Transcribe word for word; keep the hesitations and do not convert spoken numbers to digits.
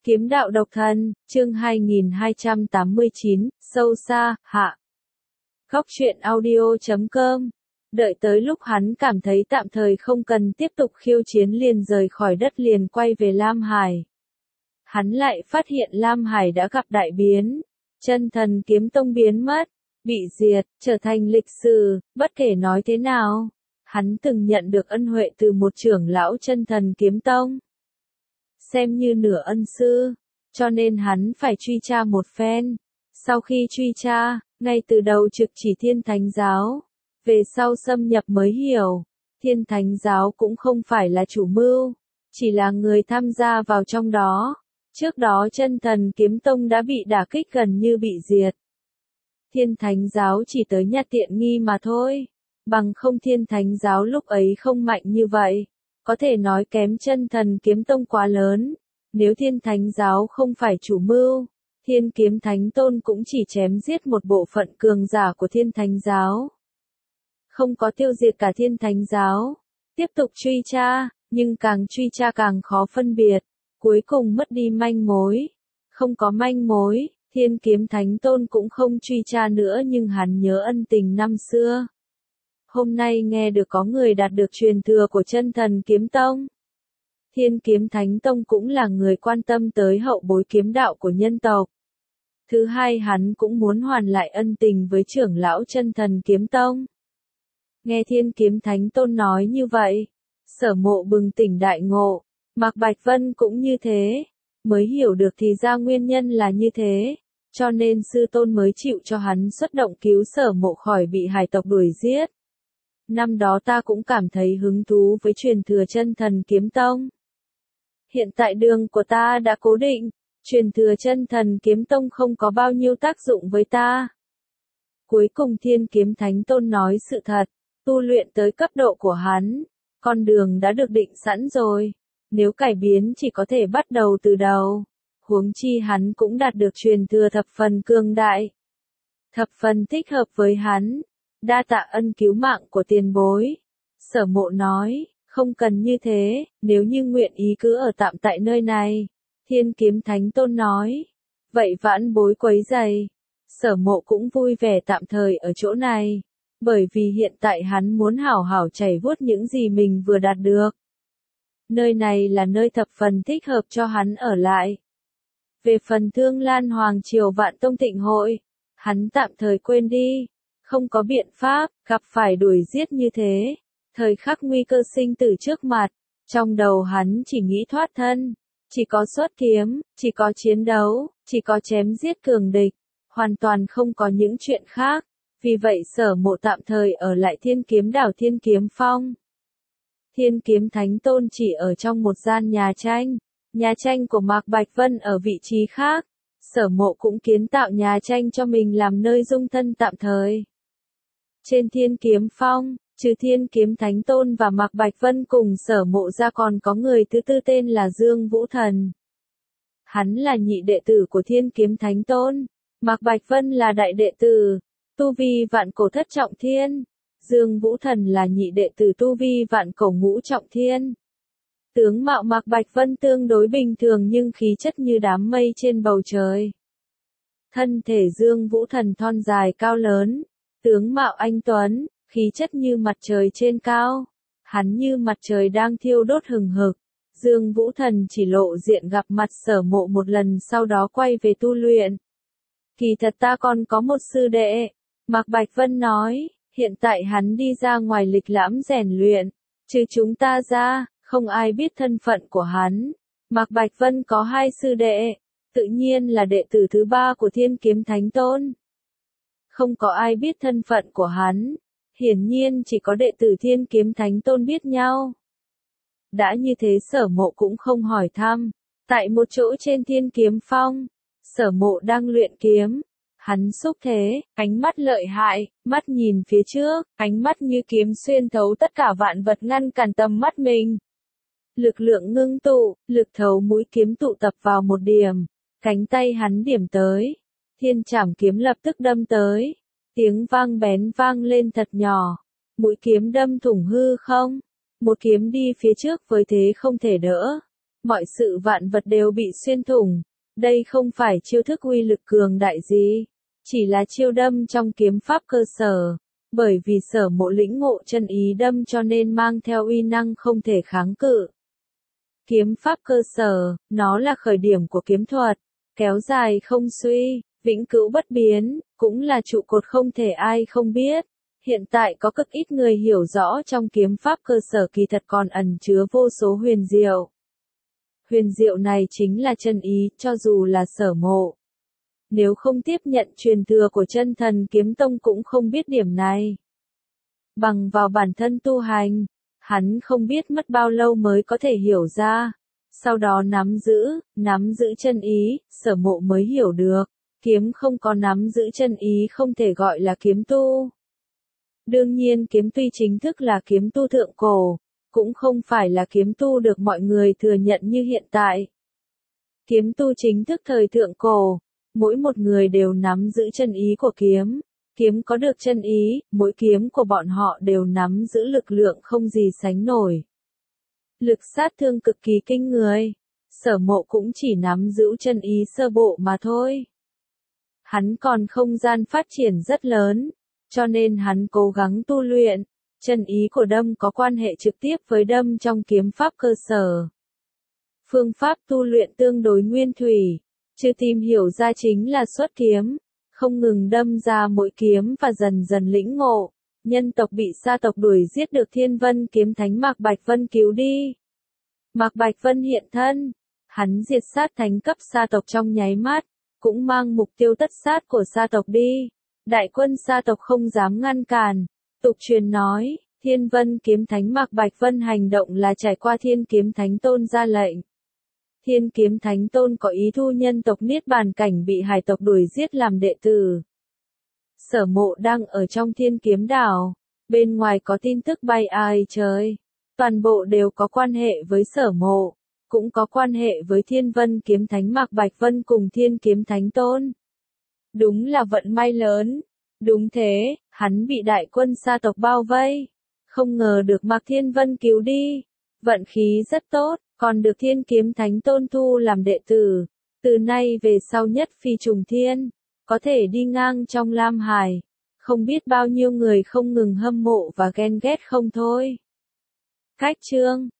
Kiếm đạo độc thân, chương hai nghìn hai trăm tám mươi chín, sâu xa, hạ. Góc truyện audio chấm com. Đợi tới lúc hắn cảm thấy tạm thời không cần tiếp tục khiêu chiến liền rời khỏi đất liền quay về Lam Hải. Hắn lại phát hiện Lam Hải đã gặp đại biến. Chân thần kiếm tông biến mất, bị diệt, trở thành lịch sử, bất kể nói thế nào. Hắn từng nhận được ân huệ từ một trưởng lão chân thần kiếm tông. Xem như nửa ân sư, cho nên hắn phải truy tra một phen. Sau khi truy tra, ngay từ đầu trực chỉ Thiên Thánh Giáo, về sau xâm nhập mới hiểu, Thiên Thánh Giáo cũng không phải là chủ mưu, chỉ là người tham gia vào trong đó. Trước đó chân thần kiếm tông đã bị đả kích gần như bị diệt. Thiên Thánh Giáo chỉ tới nhặt tiện nghi mà thôi, bằng không Thiên Thánh Giáo lúc ấy không mạnh như vậy. Có thể nói kém chân thần kiếm tông quá lớn. Nếu Thiên Thánh Giáo không phải chủ mưu, Thiên Kiếm Thánh Tôn cũng chỉ chém giết một bộ phận cường giả của Thiên Thánh Giáo. Không có tiêu diệt cả Thiên Thánh Giáo. Tiếp tục truy tra, nhưng càng truy tra càng khó phân biệt. Cuối cùng mất đi manh mối. Không có manh mối, Thiên Kiếm Thánh Tôn cũng không truy tra nữa nhưng hắn nhớ ân tình năm xưa. Hôm nay nghe được có người đạt được truyền thừa của chân thần kiếm tông. Thiên Kiếm Thánh Tông cũng là người quan tâm tới hậu bối kiếm đạo của nhân tộc. Thứ hai hắn cũng muốn hoàn lại ân tình với trưởng lão chân thần kiếm tông. Nghe Thiên Kiếm Thánh Tôn nói như vậy, Sở Mộ bừng tỉnh đại ngộ, Mạc Bạch Vân cũng như thế, mới hiểu được thì ra nguyên nhân là như thế, cho nên sư tôn mới chịu cho hắn xuất động cứu Sở Mộ khỏi bị hải tộc đuổi giết. Năm đó ta cũng cảm thấy hứng thú với truyền thừa chân thần kiếm tông. Hiện tại đường của ta đã cố định, truyền thừa chân thần kiếm tông không có bao nhiêu tác dụng với ta. Cuối cùng Thiên Kiếm Thánh Tôn nói sự thật, tu luyện tới cấp độ của hắn, con đường đã được định sẵn rồi, nếu cải biến chỉ có thể bắt đầu từ đầu. Huống chi hắn cũng đạt được truyền thừa thập phần cường đại, thập phần thích hợp với hắn. Đa tạ ân cứu mạng của tiền bối. Sở Mộ nói, không cần như thế, nếu như nguyện ý cứ ở tạm tại nơi này. Thiên Kiếm Thánh Tôn nói, vậy vãn bối quấy rầy. Sở Mộ cũng vui vẻ tạm thời ở chỗ này, bởi vì hiện tại hắn muốn hảo hảo chảy vuốt những gì mình vừa đạt được. Nơi này là nơi thập phần thích hợp cho hắn ở lại. Về phần Thương Lan Hoàng Triều Vạn Tông Thịnh Hội, hắn tạm thời quên đi. Không có biện pháp, gặp phải đuổi giết như thế. Thời khắc nguy cơ sinh tử trước mặt, trong đầu hắn chỉ nghĩ thoát thân. Chỉ có xuất kiếm, chỉ có chiến đấu, chỉ có chém giết cường địch. Hoàn toàn không có những chuyện khác. Vì vậy Sở Mộ tạm thời ở lại Thiên Kiếm Đảo Thiên Kiếm Phong. Thiên Kiếm Thánh Tôn chỉ ở trong một gian nhà tranh. Nhà tranh của Mạc Bạch Vân ở vị trí khác. Sở Mộ cũng kiến tạo nhà tranh cho mình làm nơi dung thân tạm thời. Trên Thiên Kiếm Phong, trừ Thiên Kiếm Thánh Tôn và Mạc Bạch Vân cùng Sở Mộ ra còn có người thứ tư tên là Dương Vũ Thần. Hắn là nhị đệ tử của Thiên Kiếm Thánh Tôn, Mạc Bạch Vân là đại đệ tử, tu vi vạn cổ thất trọng thiên. Dương Vũ Thần là nhị đệ tử tu vi vạn cổ ngũ trọng thiên. Tướng mạo Mạc Bạch Vân tương đối bình thường nhưng khí chất như đám mây trên bầu trời. Thân thể Dương Vũ Thần thon dài cao lớn. Tướng mạo anh tuấn, khí chất như mặt trời trên cao. Hắn như mặt trời đang thiêu đốt hừng hực. Dương Vũ Thần chỉ lộ diện gặp mặt Sở Mộ một lần sau đó quay về tu luyện. Kỳ thật ta còn có một sư đệ. Mạc Bạch Vân nói, hiện tại hắn đi ra ngoài lịch lãm rèn luyện. Trừ chúng ta ra, không ai biết thân phận của hắn. Mạc Bạch Vân có hai sư đệ, tự nhiên là đệ tử thứ ba của Thiên Kiếm Thánh Tôn. Không có ai biết thân phận của hắn, hiển nhiên chỉ có đệ tử Thiên Kiếm Thánh Tôn biết nhau. Đã như thế Sở Mộ cũng không hỏi thăm, tại một chỗ trên Thiên Kiếm Phong, Sở Mộ đang luyện kiếm, hắn xúc thế, ánh mắt lợi hại, mắt nhìn phía trước, ánh mắt như kiếm xuyên thấu tất cả vạn vật ngăn cản tầm mắt mình. Lực lượng ngưng tụ, lực thấu mũi kiếm tụ tập vào một điểm, cánh tay hắn điểm tới. Thiên Trảm kiếm lập tức đâm tới, tiếng vang bén vang lên thật nhỏ, mũi kiếm đâm thủng hư không, một kiếm đi phía trước với thế không thể đỡ, mọi sự vạn vật đều bị xuyên thủng. Đây không phải chiêu thức uy lực cường đại gì, chỉ là chiêu đâm trong kiếm pháp cơ sở. Bởi vì Sở Mộ lĩnh ngộ chân ý đâm cho nên mang theo uy năng không thể kháng cự. Kiếm pháp cơ sở, nó là khởi điểm của kiếm thuật, kéo dài không suy, vĩnh cửu bất biến, cũng là trụ cột không thể ai không biết. Hiện tại có cực ít người hiểu rõ trong kiếm pháp cơ sở kỳ thật còn ẩn chứa vô số huyền diệu. Huyền diệu này chính là chân ý, cho dù là Sở Mộ. Nếu không tiếp nhận truyền thừa của Chân Thần Kiếm Tông cũng không biết điểm này. Bằng vào bản thân tu hành, hắn không biết mất bao lâu mới có thể hiểu ra. Sau đó nắm giữ, nắm giữ chân ý, Sở Mộ mới hiểu được. Kiếm không có nắm giữ chân ý không thể gọi là kiếm tu. Đương nhiên kiếm tuy chính thức là kiếm tu thượng cổ, cũng không phải là kiếm tu được mọi người thừa nhận như hiện tại. Kiếm tu chính thức thời thượng cổ, mỗi một người đều nắm giữ chân ý của kiếm. Kiếm có được chân ý, mỗi kiếm của bọn họ đều nắm giữ lực lượng không gì sánh nổi. Lực sát thương cực kỳ kinh người. Sở Mộ cũng chỉ nắm giữ chân ý sơ bộ mà thôi. Hắn còn không gian phát triển rất lớn, cho nên hắn cố gắng tu luyện. Chân ý của đâm có quan hệ trực tiếp với đâm trong kiếm pháp cơ sở. Phương pháp tu luyện tương đối nguyên thủy, chưa tìm hiểu ra chính là xuất kiếm, không ngừng đâm ra mỗi kiếm và dần dần lĩnh ngộ. Nhân tộc bị Sa tộc đuổi giết được Thiên Vân kiếm thánh Mạc Bạch Vân cứu đi. Mạc Bạch Vân hiện thân, hắn diệt sát thánh cấp Sa tộc trong nháy mắt, cũng mang mục tiêu tất sát của Sa tộc đi. Đại quân Sa tộc không dám ngăn cản. Tục truyền nói, Thiên Vân kiếm thánh Mạc Bạch Vân hành động là trải qua Thiên kiếm thánh tôn ra lệnh. Thiên kiếm thánh tôn có ý thu nhân tộc Niết Bàn cảnh bị hải tộc đuổi giết làm đệ tử. Sở Mộ đang ở trong Thiên kiếm đảo, bên ngoài có tin tức bay ai trời. Toàn bộ đều có quan hệ với Sở Mộ, cũng có quan hệ với Thiên Vân kiếm thánh Mạc Bạch Vân cùng Thiên kiếm thánh tôn. Đúng là vận may lớn. Đúng thế, hắn bị đại quân Sa tộc bao vây. Không ngờ được Mạc Thiên Vân cứu đi. Vận khí rất tốt, còn được Thiên kiếm thánh tôn thu làm đệ tử. Từ nay về sau nhất phi trùng thiên, có thể đi ngang trong Lam Hải. Không biết bao nhiêu người không ngừng hâm mộ và ghen ghét không thôi. Cách chương